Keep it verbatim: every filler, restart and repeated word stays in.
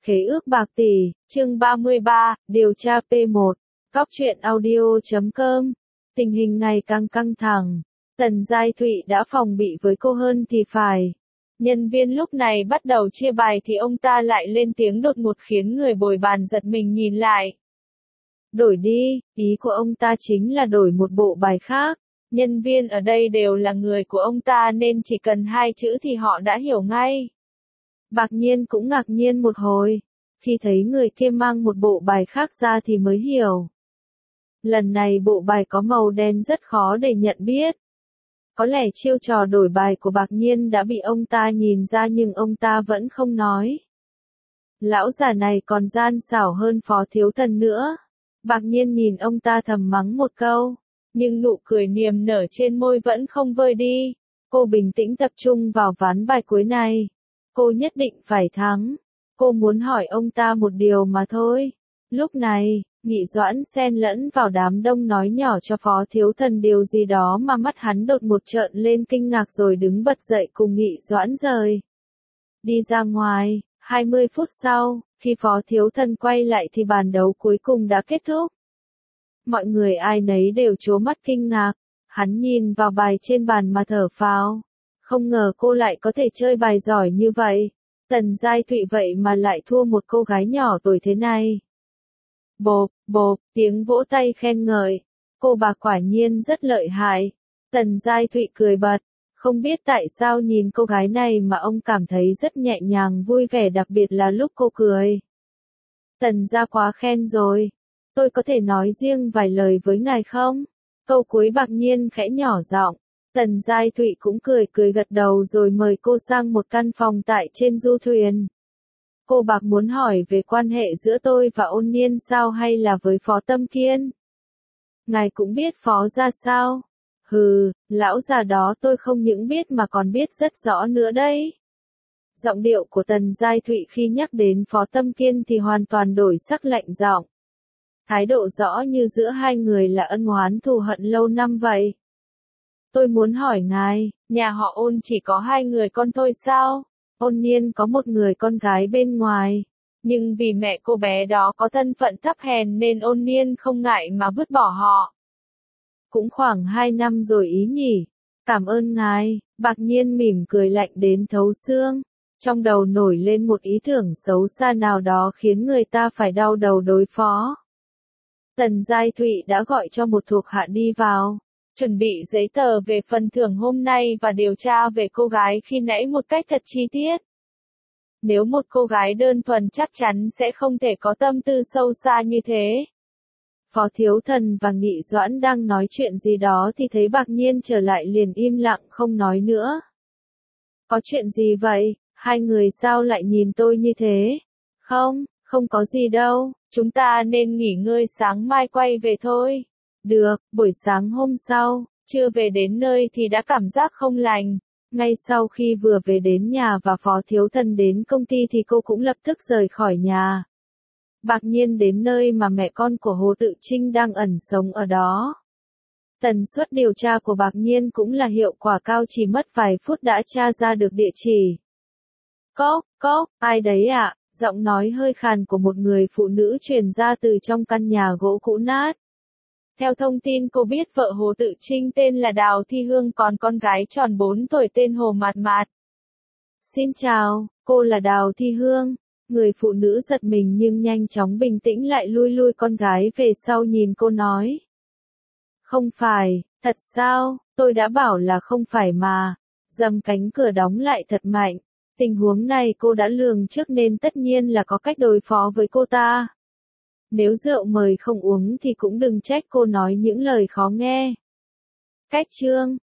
Khế ước bạc tỷ, chương ba mươi ba, điều tra P một, Cóc truyện audio chấm com. Tình hình ngày càng căng thẳng. Tần Giai Thụy đã phòng bị với cô hơn thì phải. Nhân viên lúc này bắt đầu chia bài thì ông ta lại lên tiếng đột ngột khiến người bồi bàn giật mình nhìn lại. Đổi đi, ý của ông ta chính là đổi một bộ bài khác. Nhân viên ở đây đều là người của ông ta nên chỉ cần hai chữ thì họ đã hiểu ngay. Bạc Nhiên cũng ngạc nhiên một hồi, khi thấy người kia mang một bộ bài khác ra thì mới hiểu. Lần này bộ bài có màu đen rất khó để nhận biết. Có lẽ chiêu trò đổi bài của Bạc Nhiên đã bị ông ta nhìn ra nhưng ông ta vẫn không nói. Lão già này còn gian xảo hơn Phó Thiếu Thần nữa. Bạc Nhiên nhìn ông ta thầm mắng một câu, nhưng nụ cười niềm nở trên môi vẫn không vơi đi. Cô bình tĩnh tập trung vào ván bài cuối này. Cô nhất định phải thắng. Cô muốn hỏi ông ta một điều mà thôi. Lúc này, Nghị Doãn xen lẫn vào đám đông nói nhỏ cho Phó Thiếu Thần điều gì đó mà mắt hắn đột một trợn lên kinh ngạc rồi đứng bật dậy cùng Nghị Doãn rời đi ra ngoài. hai mươi phút sau, khi Phó Thiếu Thần quay lại thì bàn đấu cuối cùng đã kết thúc. Mọi người ai nấy đều trố mắt kinh ngạc. Hắn nhìn vào bài trên bàn mà thở phào. Không ngờ cô lại có thể chơi bài giỏi như vậy. Tần Giai Thụy vậy mà lại thua một cô gái nhỏ tuổi thế này. Bộp, bộp, tiếng vỗ tay khen ngợi. Cô bà quả nhiên rất lợi hại. Tần Giai Thụy cười bật. Không biết tại sao nhìn cô gái này mà ông cảm thấy rất nhẹ nhàng vui vẻ, đặc biệt là lúc cô cười. Tần gia quá khen rồi. Tôi có thể nói riêng vài lời với ngài không? Câu cuối Bạc Nhiên khẽ nhỏ giọng. Tần Giai Thụy cũng cười cười gật đầu rồi mời cô sang một căn phòng tại trên du thuyền. Cô Bạc muốn hỏi về quan hệ giữa tôi và Ôn Niên sao hay là với Phó Tâm Kiên? Ngài cũng biết Phó ra sao? Hừ, lão già đó tôi không những biết mà còn biết rất rõ nữa đấy. Giọng điệu của Tần Giai Thụy khi nhắc đến Phó Tâm Kiên thì hoàn toàn đổi sắc lạnh giọng. Thái độ rõ như giữa hai người là ân oán thù hận lâu năm vậy. Tôi muốn hỏi ngài, nhà họ Ôn chỉ có hai người con thôi sao? Ôn Niên có một người con gái bên ngoài. Nhưng vì mẹ cô bé đó có thân phận thấp hèn nên Ôn Niên không ngại mà vứt bỏ họ. Cũng khoảng hai năm rồi ý nhỉ. Cảm ơn ngài. Bạc Nhiên mỉm cười lạnh đến thấu xương. Trong đầu nổi lên một ý tưởng xấu xa nào đó khiến người ta phải đau đầu đối phó. Tần Giai Thụy đã gọi cho một thuộc hạ đi vào. Chuẩn bị giấy tờ về phần thưởng hôm nay và điều tra về cô gái khi nãy một cách thật chi tiết. Nếu một cô gái đơn thuần chắc chắn sẽ không thể có tâm tư sâu xa như thế. Phó Thiếu Thần và Nghị Doãn đang nói chuyện gì đó thì thấy Bạc Nhiên trở lại liền im lặng không nói nữa. Có chuyện gì vậy? Hai người sao lại nhìn tôi như thế? Không, không có gì đâu, chúng ta nên nghỉ ngơi sáng mai quay về thôi. Được, buổi sáng hôm sau, chưa về đến nơi thì đã cảm giác không lành. Ngay sau khi vừa về đến nhà và Phó Thiếu Thần đến công ty thì cô cũng lập tức rời khỏi nhà. Bạc Nhiên đến nơi mà mẹ con của Hồ Tự Trinh đang ẩn sống ở đó. Tần suất điều tra của Bạc Nhiên cũng là hiệu quả cao, chỉ mất vài phút đã tra ra được địa chỉ. Cốc, cốc, ai đấy ạ? À? Giọng nói hơi khàn của một người phụ nữ truyền ra từ trong căn nhà gỗ cũ nát. Theo thông tin cô biết, vợ Hồ Tự Trinh tên là Đào Thi Hương, còn con gái tròn bốn tuổi tên Hồ Mạt Mạt. Xin chào, cô là Đào Thi Hương. Người phụ nữ giật mình nhưng nhanh chóng bình tĩnh lại lui lui con gái về sau nhìn cô nói. Không phải, thật sao, tôi đã bảo là không phải mà. Dầm cánh cửa đóng lại thật mạnh. Tình huống này cô đã lường trước nên tất nhiên là có cách đối phó với cô ta. Nếu rượu mời không uống thì cũng đừng trách cô nói những lời khó nghe. Cách chương,